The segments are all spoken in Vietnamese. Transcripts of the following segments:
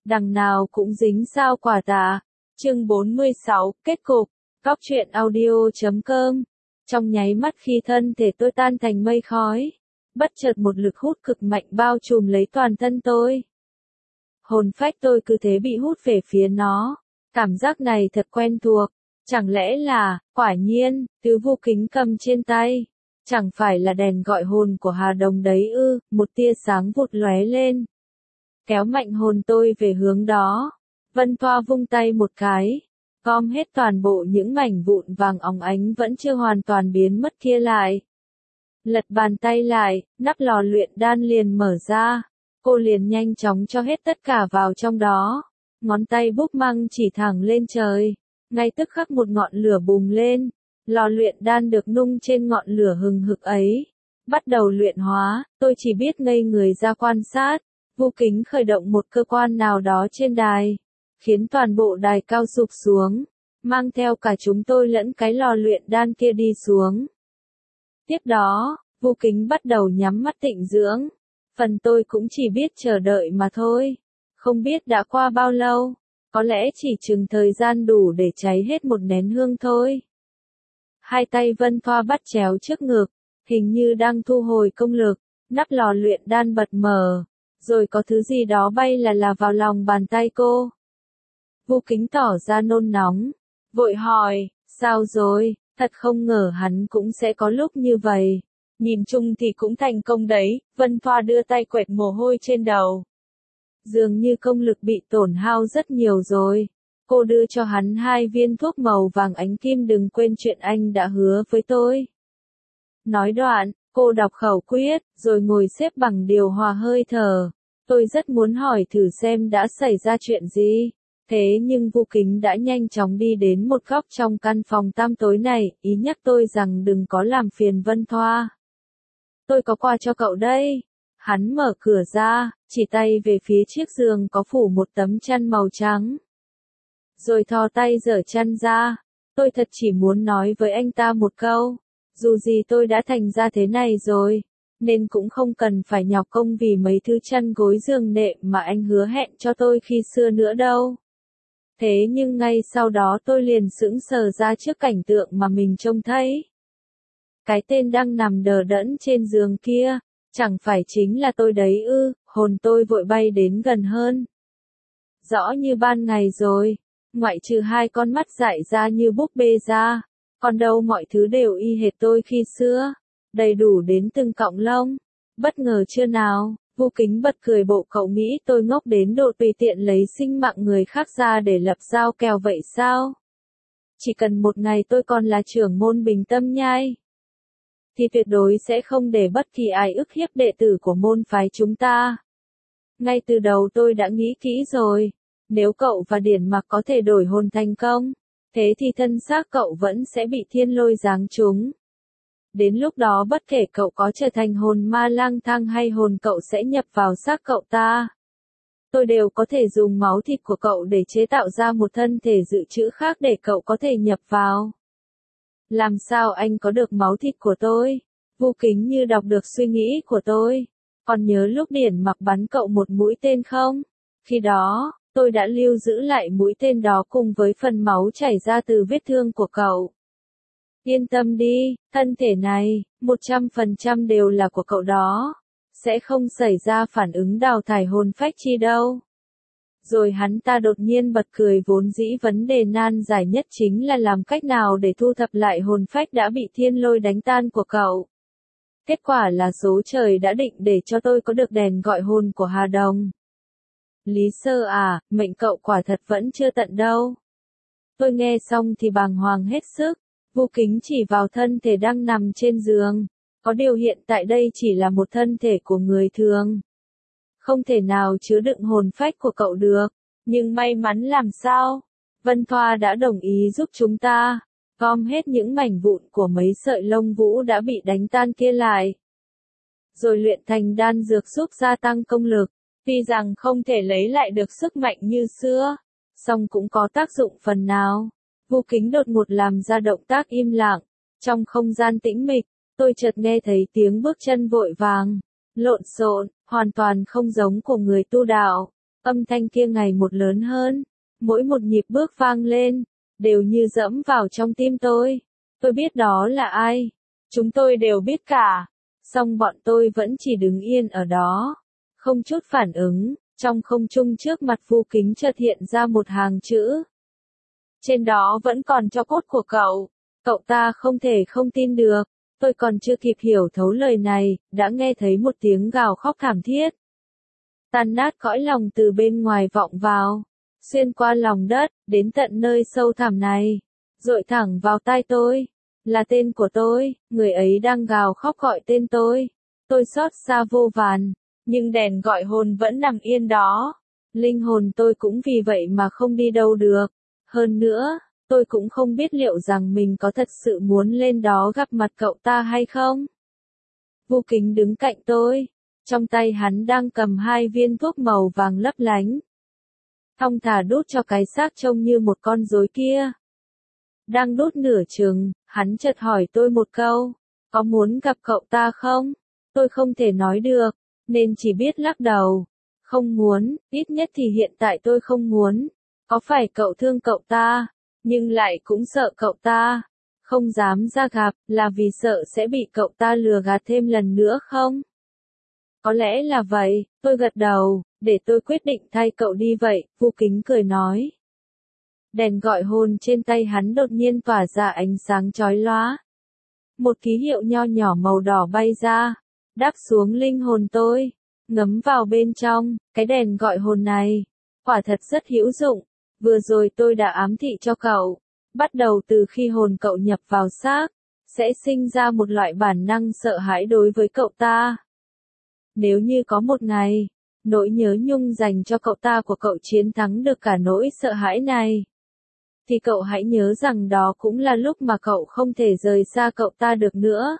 đằng nào cũng dính sao quả tà. Chương 46, kết cục. Góc truyện audio.com. Trong nháy mắt khi thân thể tôi tan thành mây khói, bất chợt một lực hút cực mạnh bao trùm lấy toàn thân tôi. Hồn phách tôi cứ thế bị hút về phía nó. Cảm giác này thật quen thuộc. Chẳng lẽ là, quả nhiên, thứ Vu Kính cầm trên tay, chẳng phải là đèn gọi hồn của Hà Đồng đấy ư? Một tia sáng vụt lóe lên, kéo mạnh hồn tôi về hướng đó. Vân Thoa vung tay một cái, gom hết toàn bộ những mảnh vụn vàng óng ánh vẫn chưa hoàn toàn biến mất kia lại. Lật bàn tay lại, nắp lò luyện đan liền mở ra. Cô liền nhanh chóng cho hết tất cả vào trong đó. Ngón tay búp măng chỉ thẳng lên trời. Ngay tức khắc một ngọn lửa bùng lên. Lò luyện đan được nung trên ngọn lửa hừng hực ấy bắt đầu luyện hóa. Tôi chỉ biết ngây người ra quan sát. Vu Kính khởi động một cơ quan nào đó trên đài, khiến toàn bộ đài cao sụp xuống, mang theo cả chúng tôi lẫn cái lò luyện đan kia đi xuống. Tiếp đó, Vu Kính bắt đầu nhắm mắt tịnh dưỡng. Phần tôi cũng chỉ biết chờ đợi mà thôi. Không biết đã qua bao lâu, có lẽ chỉ chừng thời gian đủ để cháy hết một nén hương thôi. Hai tay Vân Thoa bắt chéo trước ngực, hình như đang thu hồi công lực. Nắp lò luyện đan bật mở, rồi có thứ gì đó bay là vào lòng bàn tay cô. Vu Kính tỏ ra nôn nóng, vội hỏi, sao rồi? Thật không ngờ hắn cũng sẽ có lúc như vậy. Nhìn chung thì cũng thành công đấy. Vân Thoa đưa tay quệt mồ hôi trên đầu. Dường như công lực bị tổn hao rất nhiều rồi. Cô đưa cho hắn 2 viên thuốc màu vàng ánh kim, đừng quên chuyện anh đã hứa với tôi. Nói đoạn, cô đọc khẩu quyết, rồi ngồi xếp bằng điều hòa hơi thở. Tôi rất muốn hỏi thử xem đã xảy ra chuyện gì. Thế nhưng Vu Kính đã nhanh chóng đi đến một góc trong căn phòng tăm tối này, ý nhắc tôi rằng đừng có làm phiền Vân Thoa. Tôi có quà cho cậu đây. Hắn mở cửa ra, chỉ tay về phía chiếc giường có phủ một tấm chăn màu trắng. Rồi thò tay giở chăn ra. Tôi thật chỉ muốn nói với anh ta một câu. Dù gì tôi đã thành ra thế này rồi, nên cũng không cần phải nhọc công vì mấy thứ chăn gối giường nệm mà anh hứa hẹn cho tôi khi xưa nữa đâu. Thế nhưng ngay sau đó tôi liền sững sờ ra trước cảnh tượng mà mình trông thấy. Cái tên đang nằm đờ đẫn trên giường kia, chẳng phải chính là tôi đấy ư? Hồn tôi vội bay đến gần hơn. Rõ như ban ngày rồi, ngoại trừ 2 con mắt dại ra như búp bê ra, còn đâu mọi thứ đều y hệt tôi khi xưa, đầy đủ đến từng cọng lông. Bất ngờ chưa nào? Vu Kính bật cười, bộ cậu nghĩ tôi ngốc đến độ tùy tiện lấy sinh mạng người khác ra để lập giao kèo vậy sao? Chỉ cần một ngày tôi còn là trưởng môn Bình Tâm Nhai, thì tuyệt đối sẽ không để bất kỳ ai ức hiếp đệ tử của môn phái chúng ta. Ngay từ đầu tôi đã nghĩ kỹ rồi, nếu cậu và Điển Mặc có thể đổi hồn thành công, thế thì thân xác cậu vẫn sẽ bị thiên lôi giáng trúng. Đến lúc đó bất kể cậu có trở thành hồn ma lang thang hay hồn cậu sẽ nhập vào xác cậu ta, tôi đều có thể dùng máu thịt của cậu để chế tạo ra một thân thể dự trữ khác để cậu có thể nhập vào. Làm sao anh có được máu thịt của tôi? Vu Kính như đọc được suy nghĩ của tôi. Còn nhớ lúc Điển Mặc bắn cậu một mũi tên không? Khi đó, tôi đã lưu giữ lại mũi tên đó cùng với phần máu chảy ra từ vết thương của cậu. Yên tâm đi, thân thể này, 100% đều là của cậu đó. Sẽ không xảy ra phản ứng đào thải hồn phách chi đâu. Rồi hắn ta đột nhiên bật cười, vốn dĩ vấn đề nan giải nhất chính là làm cách nào để thu thập lại hồn phách đã bị thiên lôi đánh tan của cậu. Kết quả là số trời đã định để cho tôi có được đèn gọi hồn của Hà Đồng. Lý Sơ à, mệnh cậu quả thật vẫn chưa tận đâu. Tôi nghe xong thì bàng hoàng hết sức. Vu Kính chỉ vào thân thể đang nằm trên giường. Có điều hiện tại đây chỉ là một thân thể của người thường, không thể nào chứa đựng hồn phách của cậu được. Nhưng may mắn làm sao? Vân Thoa đã đồng ý giúp chúng ta gom hết những mảnh vụn của mấy sợi lông vũ đã bị đánh tan kia lại, rồi luyện thành đan dược giúp gia tăng công lực. Tuy rằng không thể lấy lại được sức mạnh như xưa, song cũng có tác dụng phần nào. Vu Kính đột ngột làm ra động tác im lặng. Trong không gian tĩnh mịch, tôi chợt nghe thấy tiếng bước chân vội vàng, lộn xộn, hoàn toàn không giống của người tu đạo. Âm thanh kia ngày một lớn hơn, mỗi một nhịp bước vang lên, đều như dẫm vào trong tim tôi. Tôi biết đó là ai, chúng tôi đều biết cả, song bọn tôi vẫn chỉ đứng yên ở đó, không chút phản ứng. Trong không trung trước mặt Vu Kính chợt hiện ra một hàng chữ. Trên đó vẫn còn tro cốt của cậu. Cậu ta không thể không tin được. Tôi còn chưa kịp hiểu thấu lời này, đã nghe thấy một tiếng gào khóc thảm thiết. Tan nát cõi lòng từ bên ngoài vọng vào, xuyên qua lòng đất, đến tận nơi sâu thẳm này, dội thẳng vào tai tôi. Là tên của tôi, người ấy đang gào khóc gọi tên tôi. Tôi xót xa vô vàn, nhưng đèn gọi hồn vẫn nằm yên đó. Linh hồn tôi cũng vì vậy mà không đi đâu được. Hơn nữa, tôi cũng không biết liệu rằng mình có thật sự muốn lên đó gặp mặt cậu ta hay không. Vu Kính đứng cạnh tôi, trong tay hắn đang cầm 2 viên thuốc màu vàng lấp lánh. Thong thả đút cho cái xác trông như một con rối kia. Đang đút nửa chừng, hắn chợt hỏi tôi một câu, có muốn gặp cậu ta không? Tôi không thể nói được, nên chỉ biết lắc đầu. Không muốn, ít nhất thì hiện tại tôi không muốn. Có phải cậu thương cậu ta, nhưng lại cũng sợ cậu ta, không dám ra gặp, là vì sợ sẽ bị cậu ta lừa gạt thêm lần nữa không? Có lẽ là vậy, tôi gật đầu, để tôi quyết định thay cậu đi vậy, Vu Kính cười nói. Đèn gọi hồn trên tay hắn đột nhiên tỏa ra ánh sáng chói lóa. Một ký hiệu nho nhỏ màu đỏ bay ra, đáp xuống linh hồn tôi, ngấm vào bên trong. Cái đèn gọi hồn này, quả thật rất hữu dụng. Vừa rồi tôi đã ám thị cho cậu, bắt đầu từ khi hồn cậu nhập vào xác, sẽ sinh ra một loại bản năng sợ hãi đối với cậu ta. Nếu như có một ngày, nỗi nhớ nhung dành cho cậu ta của cậu chiến thắng được cả nỗi sợ hãi này, thì cậu hãy nhớ rằng đó cũng là lúc mà cậu không thể rời xa cậu ta được nữa.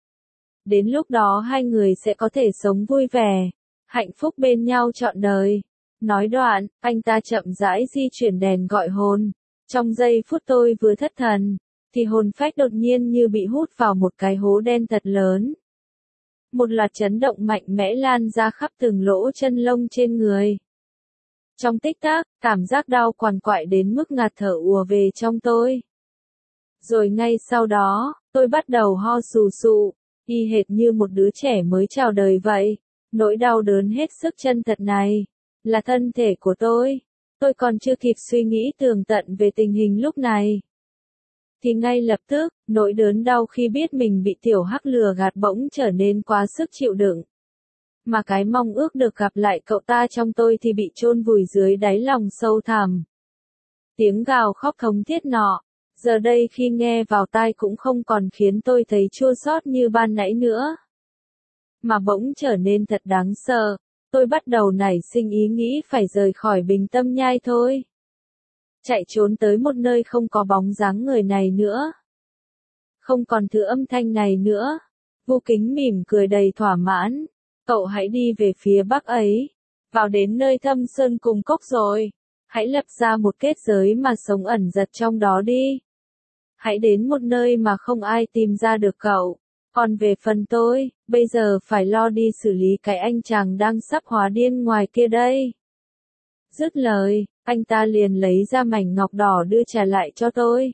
Đến lúc đó hai người sẽ có thể sống vui vẻ, hạnh phúc bên nhau trọn đời. Nói đoạn, anh ta chậm rãi di chuyển đèn gọi hồn. Trong giây phút tôi vừa thất thần, thì hồn phách đột nhiên như bị hút vào một cái hố đen thật lớn. Một loạt chấn động mạnh mẽ lan ra khắp từng lỗ chân lông trên người. Trong tích tắc, cảm giác đau quằn quại đến mức ngạt thở ùa về trong tôi. Rồi ngay sau đó, tôi bắt đầu ho sù sụ, y hệt như một đứa trẻ mới chào đời vậy. Nỗi đau đớn hết sức chân thật này là thân thể của tôi. Tôi còn chưa kịp suy nghĩ tường tận về tình hình lúc này, thì ngay lập tức, nỗi đớn đau khi biết mình bị tiểu hắc lừa gạt bỗng trở nên quá sức chịu đựng. Mà cái mong ước được gặp lại cậu ta trong tôi thì bị chôn vùi dưới đáy lòng sâu thẳm. Tiếng gào khóc thống thiết nọ, giờ đây khi nghe vào tai cũng không còn khiến tôi thấy chua xót như ban nãy nữa, mà bỗng trở nên thật đáng sợ. Tôi bắt đầu nảy sinh ý nghĩ phải rời khỏi Bình Tâm Nhai thôi. Chạy trốn tới một nơi không có bóng dáng người này nữa. Không còn thứ âm thanh này nữa. Vu Kính mỉm cười đầy thỏa mãn. Cậu hãy đi về phía bắc ấy. Vào đến nơi thâm sơn cùng cốc rồi. Hãy lập ra một kết giới mà sống ẩn giật trong đó đi. Hãy đến một nơi mà không ai tìm ra được cậu. Còn về phần tôi, bây giờ phải lo đi xử lý cái anh chàng đang sắp hóa điên ngoài kia đây. Dứt lời, anh ta liền lấy ra mảnh ngọc đỏ đưa trả lại cho tôi.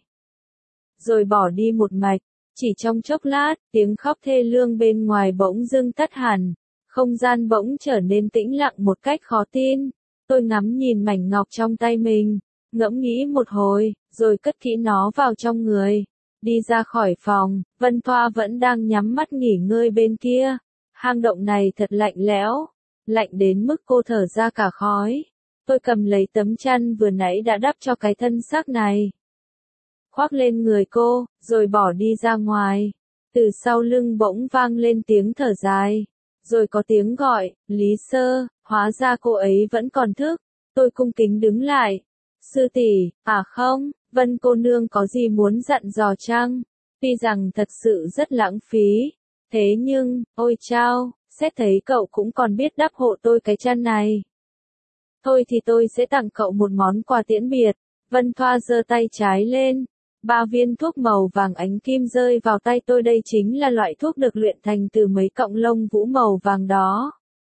Rồi bỏ đi một mạch. Chỉ trong chốc lát, tiếng khóc thê lương bên ngoài bỗng dưng tắt hẳn. Không gian bỗng trở nên tĩnh lặng một cách khó tin. Tôi ngắm nhìn mảnh ngọc trong tay mình, ngẫm nghĩ một hồi, rồi cất kỹ nó vào trong người. Đi ra khỏi phòng, Vân Thoa vẫn đang nhắm mắt nghỉ ngơi bên kia. Hang động này thật lạnh lẽo, lạnh đến mức cô thở ra cả khói. Tôi cầm lấy tấm chăn vừa nãy đã đắp cho cái thân xác này, khoác lên người cô, rồi bỏ đi ra ngoài. Từ sau lưng bỗng vang lên tiếng thở dài, rồi có tiếng gọi, Lý Sơ, hóa ra cô ấy vẫn còn thức. Tôi cung kính đứng lại. Sư tỷ, à không, Vân cô nương có gì muốn dặn dò chăng? Tuy rằng thật sự rất lãng phí, thế nhưng, ôi chao, xét thấy cậu cũng còn biết đắp hộ tôi cái chăn này. Thôi thì tôi sẽ tặng cậu một món quà tiễn biệt. Vân Thoa giơ tay trái lên. 3 viên thuốc màu vàng ánh kim rơi vào tay tôi, đây chính là loại thuốc được luyện thành từ mấy cọng lông vũ màu vàng đó.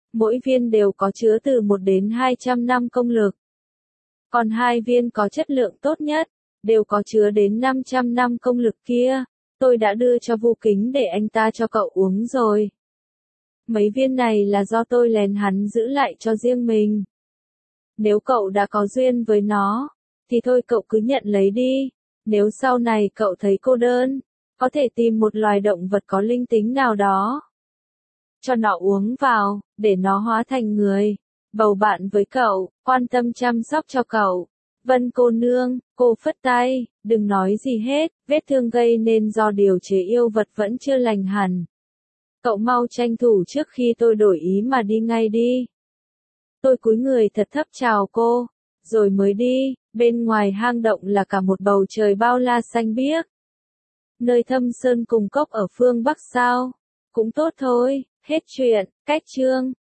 Mỗi viên đều có chứa từ 1 đến 200 năm công lực. Còn 2 viên có chất lượng tốt nhất, đều có chứa đến 500 năm công lực kia. Tôi đã đưa cho Vu Kính để anh ta cho cậu uống rồi. Mấy viên này là do tôi lén hắn giữ lại cho riêng mình. Nếu cậu đã có duyên với nó, thì thôi cậu cứ nhận lấy đi. Nếu sau này cậu thấy cô đơn, có thể tìm một loài động vật có linh tính nào đó. Cho nó uống vào, để nó hóa thành người. Bầu bạn với cậu, quan tâm chăm sóc cho cậu. Vân cô nương, cô phất tay, đừng nói gì hết, vết thương gây nên do điều chế yêu vật vẫn chưa lành hẳn. Cậu mau tranh thủ trước khi tôi đổi ý mà đi ngay đi. Tôi cúi người thật thấp chào cô, rồi mới đi, bên ngoài hang động là cả một bầu trời bao la xanh biếc. Nơi thâm sơn cùng cốc ở phương Bắc sao? Cũng tốt thôi, hết chuyện, cách chương.